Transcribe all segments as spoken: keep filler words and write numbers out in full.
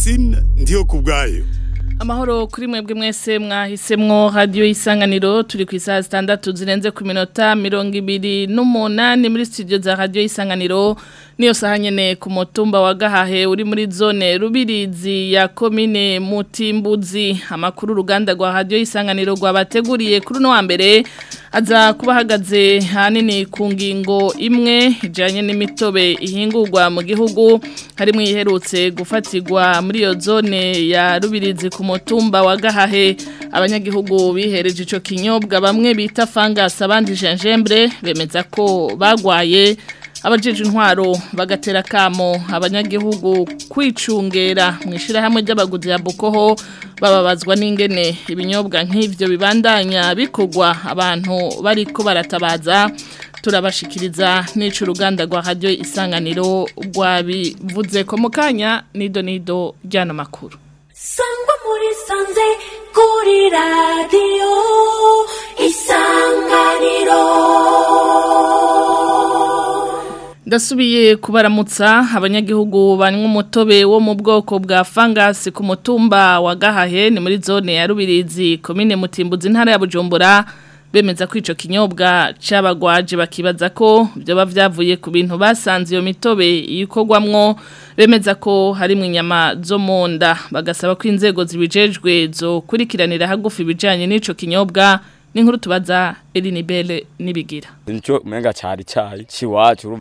Francine ndiyo kubwayo. Amahoro kuri mwebwe mwese mwahisemwo radio Isanganiro turi ku isaha zitandatu zirenze ku minota mirongo ibiri n'umunani muri studio za radio Isanganiro niyo saha nyene ku mutumba wa Gahahe uri muri zone Rubirizi ya komine Mutimbuzi. Amakuru uruganda rwa radio Isanganiro rwabateguriye kuri no wa mbere aza kubahagaze hanini ku ngingo imwe ijanye n'imitobe ihingurwa mu gihugu harimo iherutse gufatirwa muri iyo zone ya Rubirizi ku mutumba wa Gahahe. Abanyagihugu bihereje ico kinyobwa bamwe bita fungus abandi gingembre bemeza ko bagwaye. Abajeje intwaro bagatera kamo abanyagihugu kwicungera mwishira hamwe ry'abaguzi ya Bukoho bababazwa n'ingene ibinyobwa nk'ivyo bibandanya bikogwa abantu bariko baratabaza. Turabashikiriza n'ico uruganda rwa radio Isanganiro rwabivuze ko mukanya nido nido ryano makuru. Sangwa muri sanze kuri radio Isanganiro. Ndasubiye kubaramutsa abanyagihugu banywa umutobe wo mu bwoko bwa fungus ku mutumba wa Gahahe ni muri zone ya Rubirizi komine Mutimbuzi ntara ya Bujumbura bemeza ko ico kinyobwa cabagwaje bakibaza ko byo bavyavuye ku bintu basanze iyo mitobe ikogwamwo bemeza ko hari mu inyama zo monda bagasaba ko inzego zibijejwe zo kurikiranira hagufi bijanye n'ico kinyobwa n'inkuru tubaza Eline Belle nibigira. Nico menga cyari cyayi ciwacu.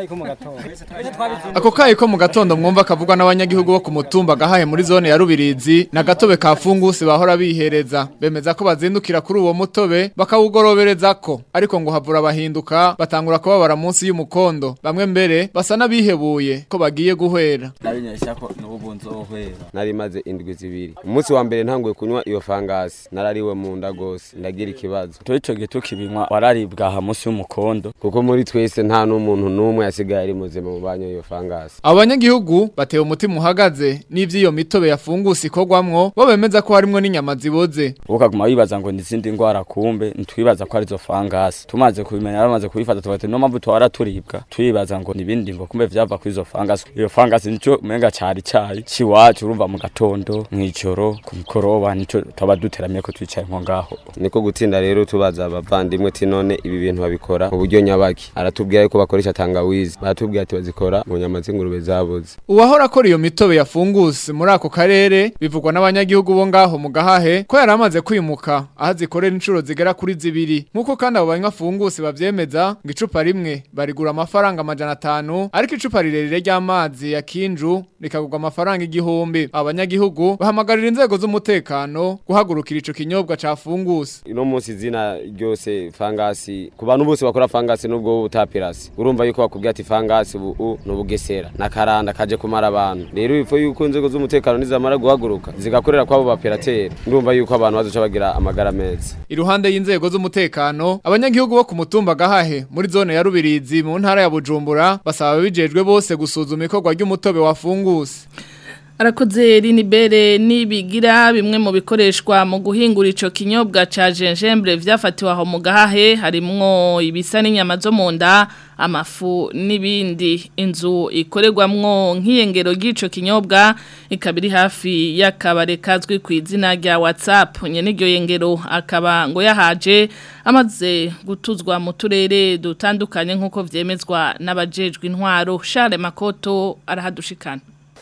Ako kayi ko mu gatondo mwumva kavugwa n'abanyagihugu bo ku mutumba Gahahe muri zone ya Rubirizi na gatobe ka fungusi bahora bihereza bemeza ko bazindukira kuri uwo mutobe bakawugorobereza ko ariko ngo havura bahinduka batangura kubabara munsi y'umukondo bamwe mbere basa nabihebuye ko bagiye guhwera. Nabinyesha ko n'ubunzo ohwera. Nari maze indwi zibiri. Umunsi wa mbere ntanguye kunywa iyo fangasi narariwe mu nda gose ndagira ikibazo. Toico gitu kibinywa wararibwa ha munsi y'umukondo kuko muri twese nta n'umuntu numwe yasigaye ari muzima mu banyo iyo fangasi. Abanyagihugu batewe umutima uhagaze n'ivyiyo mitobe yafungusi kogwamwo bo bemeza ko harimo n'inyama ziboze. Ukaguma wibaza ngo n'izindi ngwara kumbe ntwibaza ko ari zo fangasi. Tumaze kubimenya bamaze kubifata tubate no mpamvu twara turibwa twibaza ngo nibindi ngo kumbe vyava kuri zo fangasi. Iyo fangasi nico menga cyari cyayi ciwacu urumva mu gatondo mw'ijoro ku mikoroba nico taba duteramye ko twicaye nko ngaho. Niko gutinda rero tubaza abavandimwe ati none ibi bintu babikora mu buryo nyabaki. Aratubwira yuko bakoresha tangawizi baratubwira ati bazikora mu nyama z'ingurube zabuze. Uwahora akora iyo mitobe yafungusi muri ako karere bivugwa n'abanyagihugu bo ngaho mu Gahahe ko yaramaze kwimuka ahazikorera incuro zigera kuri zibiri nkuko kandi abo banywa fungusi bavyemeza ngo icupa rimwe barigura amafaranga amajana atanu ariko icupa rirerire ry'amazi ya Kinju rikagurwa amafaranga igihumbi. Abanyagihugu bahamagarira inzego z'umutekano guhagurukira ico kinyobwa ca fungusi. Ino munsi zina ryose fangasi ku bantu bose bakora fangasi nubwo utapirasi urumva yuko bakubwira ati fangasi ubu no bugesera nakaranda kaje kumara abantu rero ifo yuko inzego z'umutekano nizamara guhaguruka zigakorera kwabo baperateri ndumva yuko abantu bazoca bagira amagara meza. Iruhande y'inzego z'umutekano abanyagihugu bo ku mutumba Gahahe muri zone ya Rubirizi mu ntara ya Bujumbura basaba bijejwe bose gusuzuma ikorwa ry'umutobe wa fungusi. Arakoze Rinibere nibigira bimwe mu bikoreshwa mu guhingura ico kinyobwa ca gingembre vyafatiwe aho mu Gahahe harimwo ibisa n'inyama zo munda amafu nibindi. Inzu ikorerwamwo nk'iyengero ry'ico kinyobwa ikabiri hafi y'akabare kazwi ku izina rya WhatsApp nyene iryo yengero akaba ngo yahaje amaze gutuzwa mu turere dutandukanye nkuko vyemezwa n'abajejwe intwaro. Charles Makoto arahadushikana.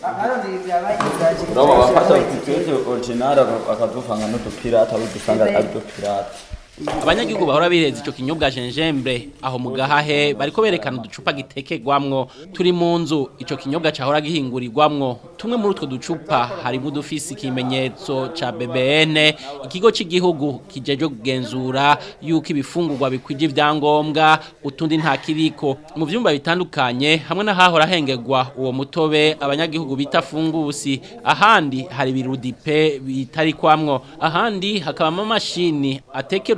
Roba bafata ututezo original akadufanga n'udupirata udufanga ari udupirata. Abanyagihugu bahora bireza ico kinyobwa gingembre aho mu Gahahe bariko berekana uducupa gitekegwamwo turi mu nzu ico kinyobwa cahora gihingurirwamwo. Tumwe muri utwo ducupa harimo dufisi ikimenyetso ca B B N ikigo c'igihugu kijeje kugenzura yuko ibifungurwa bikwije ivyangombwa utundi nta kiriko. Mu vyumba bitandukanye hamwe na hahora hengegwa uwo mutobe abanyagihugu bita fungusi ahandi hari birudipe bitari kwamwo ahandi hakaba amamashini atekera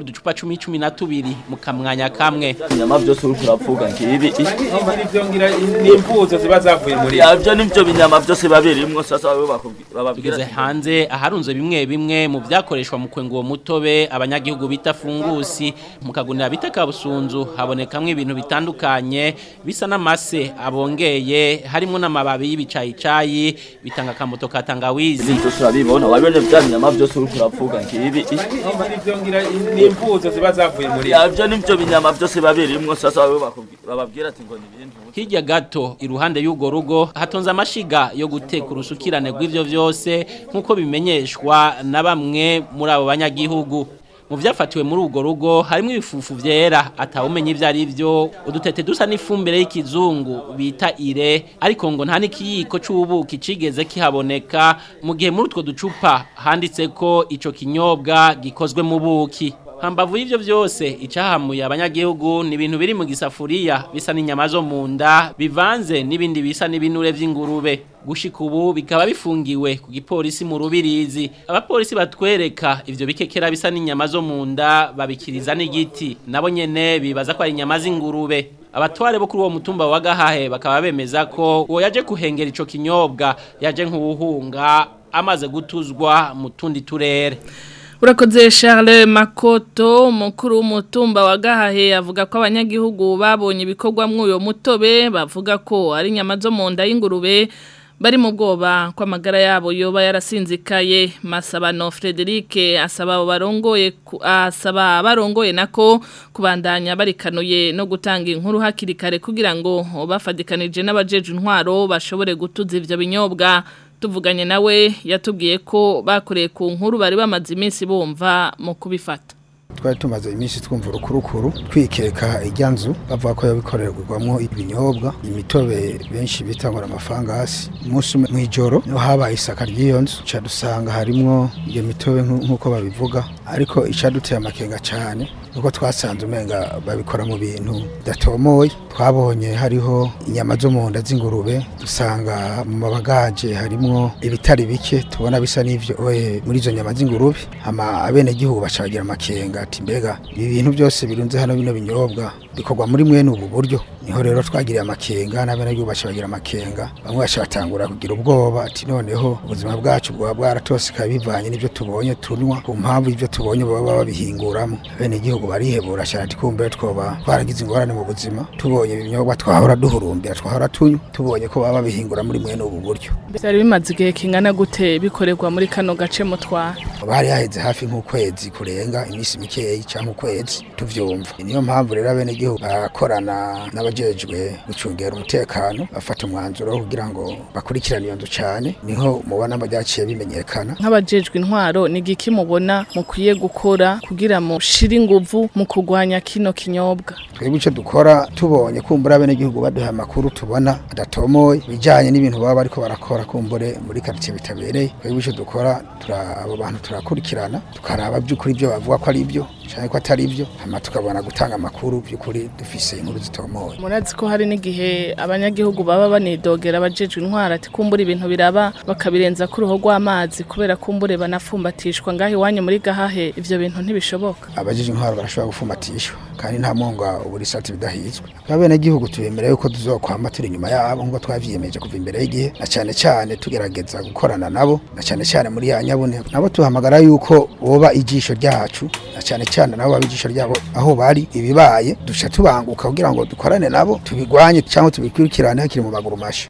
uducupa cumi cumi na tubiri mu kamwanya kamwe inyama byose uri kuravuga ngibi ivyo ngira n'impuzo ziba zavuye muri yavyo nivyo binyama byose babirimwo sasa bababwira hanze aharunze bimwe bimwe mu vyakoreshwa mu kwenga uwo mutobe abanyagihugu bita fungusi mu kagunira bita kabusunzu habonekamwe ibintu bitandukanye bisa n'amase abongeye harimo n'amababi y'ibicayicayi bitanga kamoto katangawizi ibintu turabibona wabone byanyama byose uri kuravuga ngibi ivyo ngira n'impuzo ziba zavuye muri yavyo nivyo binyama byose babirimwo sasa bababwira ati ngo ni ibintu hirya gato iruhande y'ugo rugo hatonze amashiga yo guteka urusukirane rw'ivyo vyose nkuko bimenyeshwa na bamwe muri abo banyagihugu mu vyafatiwe muri ugo rugo harimo ibifufu vyera atawumenye ivyo ari byo udutete dusa n'ifumbire y'ikizungu bita ire ariko ngo nta nikiyiko c'ubuki cigeze kihaboneka mu gihe muri utwo ducupa handitse ko ico kinyobwa gikozwe mu buki hambavu y'ivyo vyose icahamuye abanyagihugu ni ibintu biri mu gisafuriya bisa n'inyama zo mu nda bivanze n'ibindi bisa n'ibinure vy'ingurube gushika ubu bikaba bifungiwe ku gipolisi mu Rubirizi abapolisi batwereka ivyo bikekera bisa n'inyama zo mu nda babikiriza n'igiti nabo nyene bibaza ko ari inyama z'ingurube abatware bo kuri uwo mutumba wa Gahahe bakaba bemeza ko uwo yaje kuhengera ico kinyobwa yaje nk'ubuhunga amaze gutuzwa mu tundi turere. Urakoze Charles Makoto umukuru w'umutumba wa Gahahe avuga ko abanyagihugu babonye ibikorwa mw'uyo mutobe bavuga ko ari inyama zo mu nda y'ingurube bari mu bwoba ko amagara yabo yoba yarasinzikaye Masabano Frederic asaba barongoye asaba barongoye nako kubandanya barikanuye no gutanga inkuru hakiri kare kugira ngo bafadikanije n'abajeje intwaro bashobore gutuza ivyo binyobwa tuvuganye nawe yatubwiye ko bakoreye ku nkuru bari bamaze iminsi bumva mu kubifata twari tumaze iminsi twumva urukurukuru twikeka ijyanzu bavuga ko yabikorerwamo ibinyobwa imitobe benshi bitangura amafangasi umunsi mu ijoro niho habaye isaka ry'iyo nzu ca dusanga harimwo iyo mitobe nk'uko babivuga ariko icaduteye amakenga cyane nuko twasanze umenga babikora mu bintu datomoye twabonye hariho inyama zo mu nda z'ingurube dusanga mu mabagaje harimwo ibitari bike tubona bisa n'ivyo oye muri izo nyama z'ingurube ama abene gihugu bacagira amakenga ati mbega ibi bintu byose birunze hano bino binyobwa bikorwa muri mwene ubu buryo niho rero twagiriye amakenga n'abene gihugu bacagira amakenga bamwe bashatangura kugira ubwoba ati noneho ubuzima bwacu bwa bwaratosika bivanye n'ivyo tubonye tunwa ku mpamvu ivyo tubonye baba babihinguramo abene gihugu barihebura cyane kumbe twoba twaragize ingorane mu buzima tubonye ibinyobwa twahora duhurumbira twahora tunywa tubonye ko baba bihingura muri mwene ubu buryo byari bimaze igihe kingana gute bikorerwa muri kano gace mutwara bari haheze hafi nk'ukwezi kurenga iminsi mikeyi cyangwa ukwezi tuvyumva niyo mpamvu rero abene gihugu bakorana n'abajejwe gucungera umutekano bafata umwanzuro kugira ngo bakurikirane iyo nzu cyane niho mubona amajyaciye bimenyekana nk'abajejwe intwaro ni giki mubona mukwiye gukora kugira mu shiri nguvu mu kugwanya kino kinyobwa twebwe ico dukora tubonye kumbura abene gihugu baduha amakuru tubona adatomoye bijanye n'ibintu baba bariko barakora kumbure muri quartier bitabereye twebwe ico dukora tura abo bantu turakurikirana tukaraba by'ukuri ibyo bavuga ko ari byo cyane ko atari byo hama tukabona gutanga amakuru by'ukuri dufise inkuru zitomoye murazi ko hari n'igihe abanyagihugu baba banidogera abajejwe intwara ati kumbura ibintu biraba bakabirenza ku ruho rw'amazi kubera kumbure banafumbatishwa ngaho iwanyu muri Gahahe ivyo bintu ntibishoboka abajejwe intwara barashobora gufumbatishwa kandi nta monga uburisati bidahizwe abene gihugu tubemereye uko tuzokwama turi nyuma yabo ngo twavyiyemeje kuva imbere y'igihe na cyane cyane tugerageza gukorana nabo na cyane cyane muri ya nyabune nabo tuhamagara yuko boba ijisho ryacu na cyane cyane nabo babijisho ryabo aho bari ibibaye duca tubanguka kugira ngo dukorane nabo tubigwanye cyangwa tubikurikirane hakiri mu maguru mashi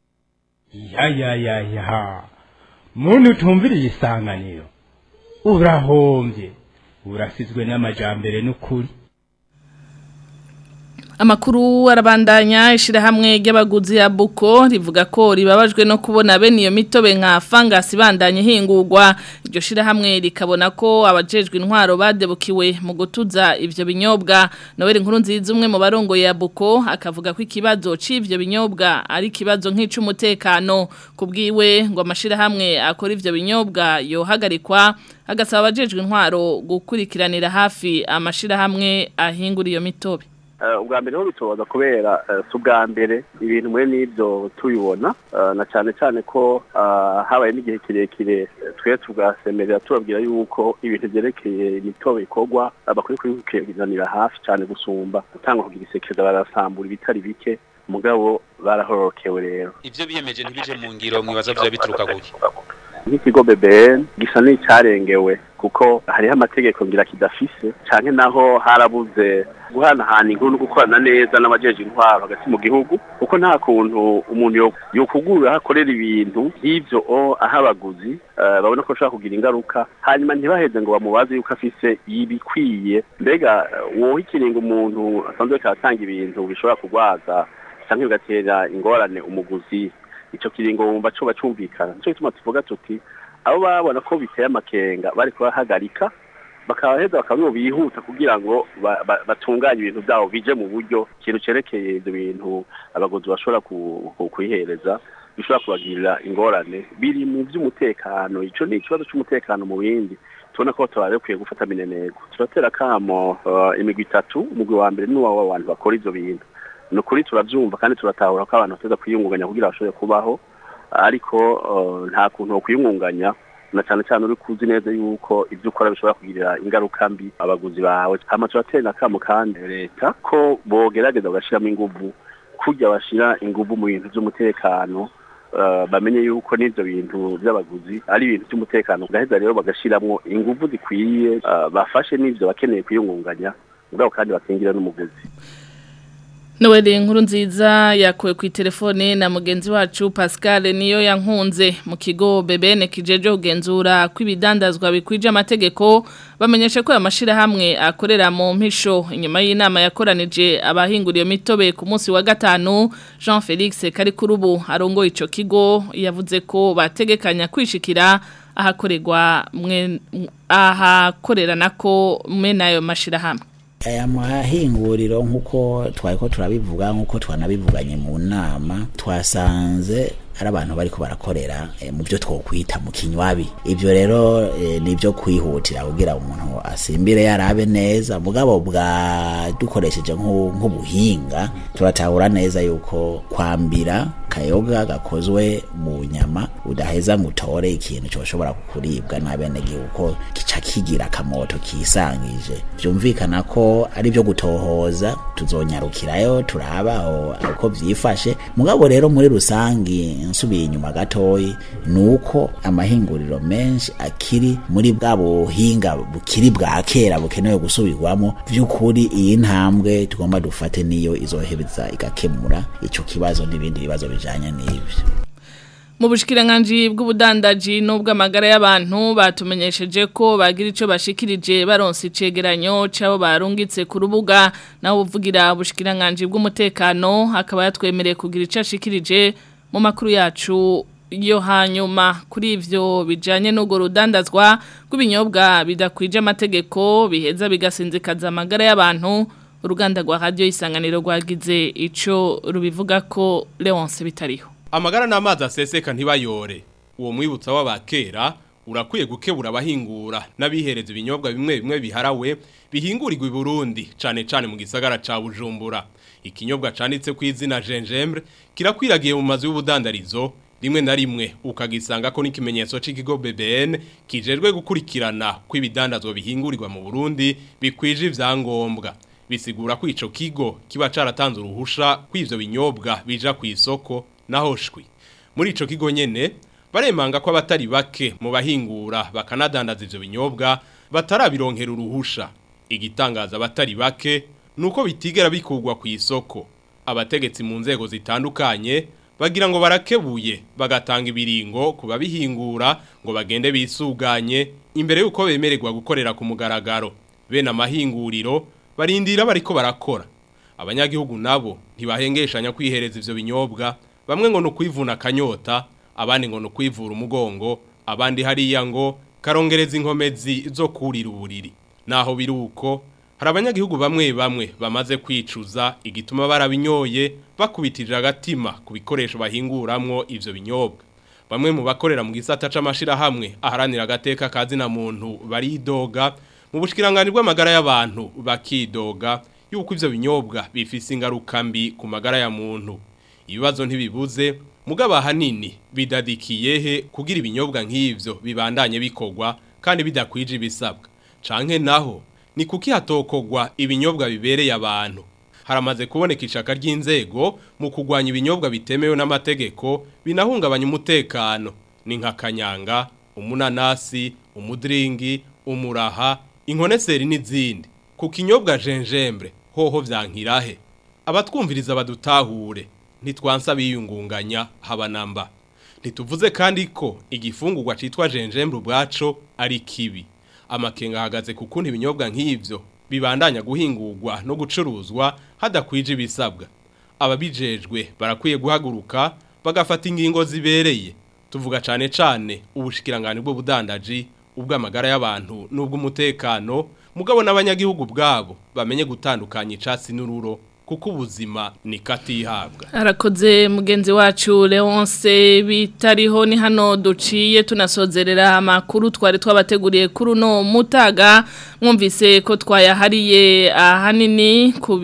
ya ya ya ya muntu tumviriye isanganiro urahombye urasizwe n'amajambere n'ukuri Amakuru arabandanya ishirahamwe ry'abaguzi ya Buko rivuga ko ribabajwe no kubona bene iyo mitobe nka fangasi bandanye hingurwa iryo shirahamwe rikabona ko abajejwe intwaro badebukiwe mu gutuza ivyo binyobwa Noel Nkurunziza umwe mu barongo ya Buko akavuga ko ikibazo c'ivyo binyobwa ari kibazo nk'icumutekano kubwiwe ngo amashirahamwe akora ivyo binyobwa yohagarikwa agasaba abajejwe intwaro gukurikiranira hafi amashirahamwe ahingura iyo mitobe ubwa mbere ho bitobaza kubera si ubwa mbere ibintu muri n'ibyo tubibona na cyane cyane ko habaye n'igihe kirekire twe tugasemerera tubabwira yuko ibintu byerekeye imitobe ikorwa bakwiye kubikurikiranira hafi cyane gusumba gutanga kugira isekeza barasambura ibitari bike mugabo barahorokewe rero ivyo biyemeje ntibije mu ngiro mwibaza byo bituruka guki nk'ikigo B B N gisa n'icyarengewe kuko hariho amategeko ngira kidafise canke naho harabuze guhanahana inkuru no gukorana neza n'abajeje intwaro hagati mu gihugu kuko nta kuntu umuntu yokugurura hakorera ibintu nk'ivyo aho abaguzi babona ko ashobora kugira ingaruka hanyuma ntibaheze ngo bamubaze yuko afise ibikwiye mbega wowe ikiringo umuntu asanzwe katanga ibintu bishobora kugwaza canke bigatera ingorane umuguzi ico kiringo wumva cyo bacumvikana cyo gituma tuvuga tuti abo babona ko biteye amakenga bari kubahagarika bakabaheza bakabyo bihuta kugira ngo batunganye ibintu byabo bije mu buryo kintu cerekeye ibyo bintu abagozi bashobora kuyihereza bishobora kubagirira ingorane biri mu by'umutekano ico ni ikibazo cy'umutekano mu bindi tubona ko tubare kwiye gufata minenego turatera kamo imigwi itatu umugwi wa mbere n'uwa abantu bakora ivyo bintu nukuri turavyumva kandi turatahura ko abantu bateza kwiyungunganya kugira bashobore kubaho ariko nta kuntu kwiyungunganya na cyane cyane uri kuzi neza yuko ibyo ukora bishobora kugirira ingaruka mbi abaguzi bawe hama turatera kamo kandi leta ko bogerageza bagashiramo inguvu kujya bashira inguvu mu bintu by'umutekano bamenye yuko n'ivyo bintu by'abaguzi ari ibintu by'umutekano gaheza rero bagashiramwo inguvu zikwiye bafashe n'ivyo bakeneye kwiyungunganya ubwo kandi bakingira n'umuguzi Noeli nkuru nziza yakuwe ku telefone na mugenzi wacu Pascal niyo yankunze mu kigo B B N kijeje kugenzura kw'ibidandazwa bikwije amategeko bamenyesha ko amashira hamwe akorera mu mpisho inyuma y'inama yakoranije abahinguriye mitobe ku munsi wa gatanu Jean Felix Karikurubu arongo ico kigo yavuze ko bategekanya kwishikira ahakorerwa mwe ahakorera nako mwe nayo mashira hamwe aya mahinguriro nkuko twariko turabivuga nkuko twanabivuganye mu nama twasanze ari abantu bariko barakorera e, mu byo twokwita mu kinywabi ivyo rero e, nivyo kwihutira kugira umuntu asimbire yarabe neza mugabo bwa dukoresheje nk'ubuhinga turatahura neza yuko kwambira kayoga gakozwe mu nyama udaheza ngutore ikintu cyo shobora kukuribwa nabene gihuko kica kigira kamoto kisangije byumvikana ko ari byo gutohoza tuzonyarukirayo turabaho uko vyifashe mugabo rero muri rusangi nsubiye inyuma gatoyi nuko amahinguriro menshi akiri muri bwa buhinga bukiri bwa kera bukenewe gusubirwamo by'ukuri iyi ntambwe tugomba dufate niyo izohebeza igakemura ico kibazo n'ibindi bibazo bijanye n'ivyo mu bushikiranganje bw'ubudandaji n'ubw'amagara y'abantu batumenyesheje ko bagira ico bashikirije baronse icegeranyo cabo barungitse ku rubuga naho uvugira ubushikiranganje bw'umutekano akaba yatwemereye kugira ico ashikirije mu makuru yacu yo hanyuma kuri ivyo bijanye n'ugo rudandazwa rw'ibinyobwa bidakwije amategeko biheza bigasinzikaza amagara y'abantu uruganda rwa radio isanganiro rwagize ico rubivuga ko Leonce bitariho amagara n'amazi aseseka ntibayore uwo mwibutsa w'abakera urakwiye gukebura abahingura n'abihereza ibinyobwa bimwe bimwe biharawe bihingurirwa i Burundi cane cane mu gisagara ca Bujumbura ikinyobwa canditse ku izina gingembre kirakwiragiye mu mazu y'ubudandarizo rimwe na rimwe ukagisanga ko n'ikimenyetso c'ikigo B B N kijejwe gukurikirana kw'ibidandazwa bihingurirwa mu Burundi bikwije ivyangombwa bisigura ko ico kigo kiba caratanze uruhusha kw'ivyo binyobwa bija ku isoko naho shwi muri ico kigo nyene baremanga ko abatari bake mu bahingura bakanadandaza ivyo binyobwa batarabironkera uruhusha igitangaza abatari bake nuko bitigera bikugwa ku isoko abategetsi mu nzego zitandukanye bagira ngo barakebuye bagatanga ibiringo kuba bihingura ngo bagende bisuganye imbere yuko bemererwa gukorera ku mugaragaro bene amahinguriro barindira bariko barakora abanyagihugu nabo ntibahengeshanya kwihereza ivyo binyobwa bamwe ngo nukwivuna kanyota abandi ngo nukwivura umugongo abandi hariya ngo karongereza inkomezi zo kurira uburiri naho biruko hari abanyagihugu bamwe bamwe bamaze kwicuza igituma barabinyoye bakubitije agatima ku bikoresho bahinguramwo ivyo binyobwa bamwe mu bakorera mu gisata c'amashira hamwe aharanira agateka kazi na muntu baridoga mu bushikiranganje bw'amagara y'abantu bakidoga yuko ivyo binyobwa bifise ingaruka mbi ku magara ya muntu. Ibibazo ntibibuze mugaba hanini bidadikiye he kugira ibinyobwa nk'ivyo bibandanye bikogwa kandi bidakwije ibisabwa. Canke naho ni kuki hatokogwa ibinyobwa bibereye abantu. Haramaze kuboneka ishaka ry'inzego mu kugwanya ibinyobwa bitemewe n'amategeko binahungabanya umutekano ni nka kanyanga, umunanasi, umudringi, umuraha, inkoneseri n'izindi. Ku kinyobwa gingembre hoho vyankirahe. Abatwumviriza badutahure ntitwansa biyungunganya habanamba. Ntituvuze kandi ko igifungurwa citwa gingembre ubwaco ari kibi. Amakenga hagaze kukuntu ibinyobwa nk'ivyo bibandanya guhingurwa no gucuruzwa hadakwije ibisabwa. Ababijejwe barakwiye guhaguruka bagafata ingingo zibereye. Tuvuga cane cane ubushikirangane bwo budandaji ubw'amagara y'abantu n'ubw'umutekano mugabo n'abanyagihugu bwabo bamenye gutandukanya icatsi n'ururo kuko ubuzima ni katihabwa. Arakoze mugenzi wacu Leonce bitariho ni hano duciye tunasozerera amakuru twari twabateguriye kuri no mutaga mwumvise ko twayahariye ahanini ku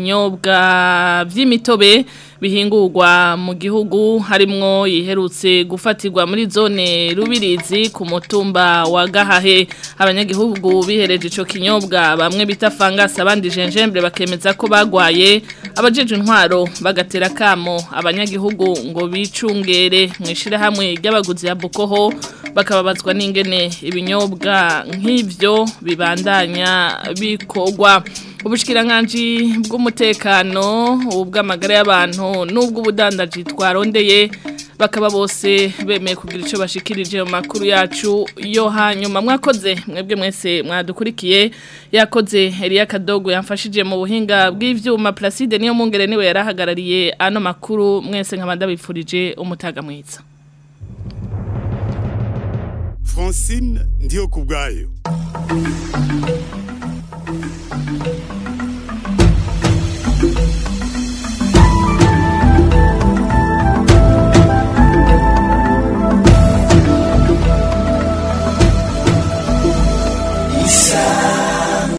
binyobwa vy'imitobe bihingurwa mu gihugu harimwo yiherutse gufatirwa muri zone Rubirizi ku mutumba wa Gahahe. Abanyagihugu bihereje ico kinyobwa bamwe bita fangasi abandi gingembre bakemeza ko bagwaye. Abajeje intwaro bagatera kamo abanyagihugu ngo bicungere mwishira hamwe ry'abaguzi ya Bokoho bakababazwa n'ingene ibinyobwa nk'ivyo bibandanya bikogwa. Ubushikiranganje bw'umutekano ubw'amagara y'abantu n'ubw'ubudandaji twarondeye bakaba bose bemeye kugira ico bashikirije mu makuru yacu yo hanyuma. Mwakoze mwebwe mwese mwadukurikiye, yakoze Elia Kadogo yamfashije mu buhinga bw'ivyuma. Placide niyo mungere niwe yarahagarariye ano makuru. Mwese nkabanda bifurije umutaga mwiza. Francine ndiyo kubgayo.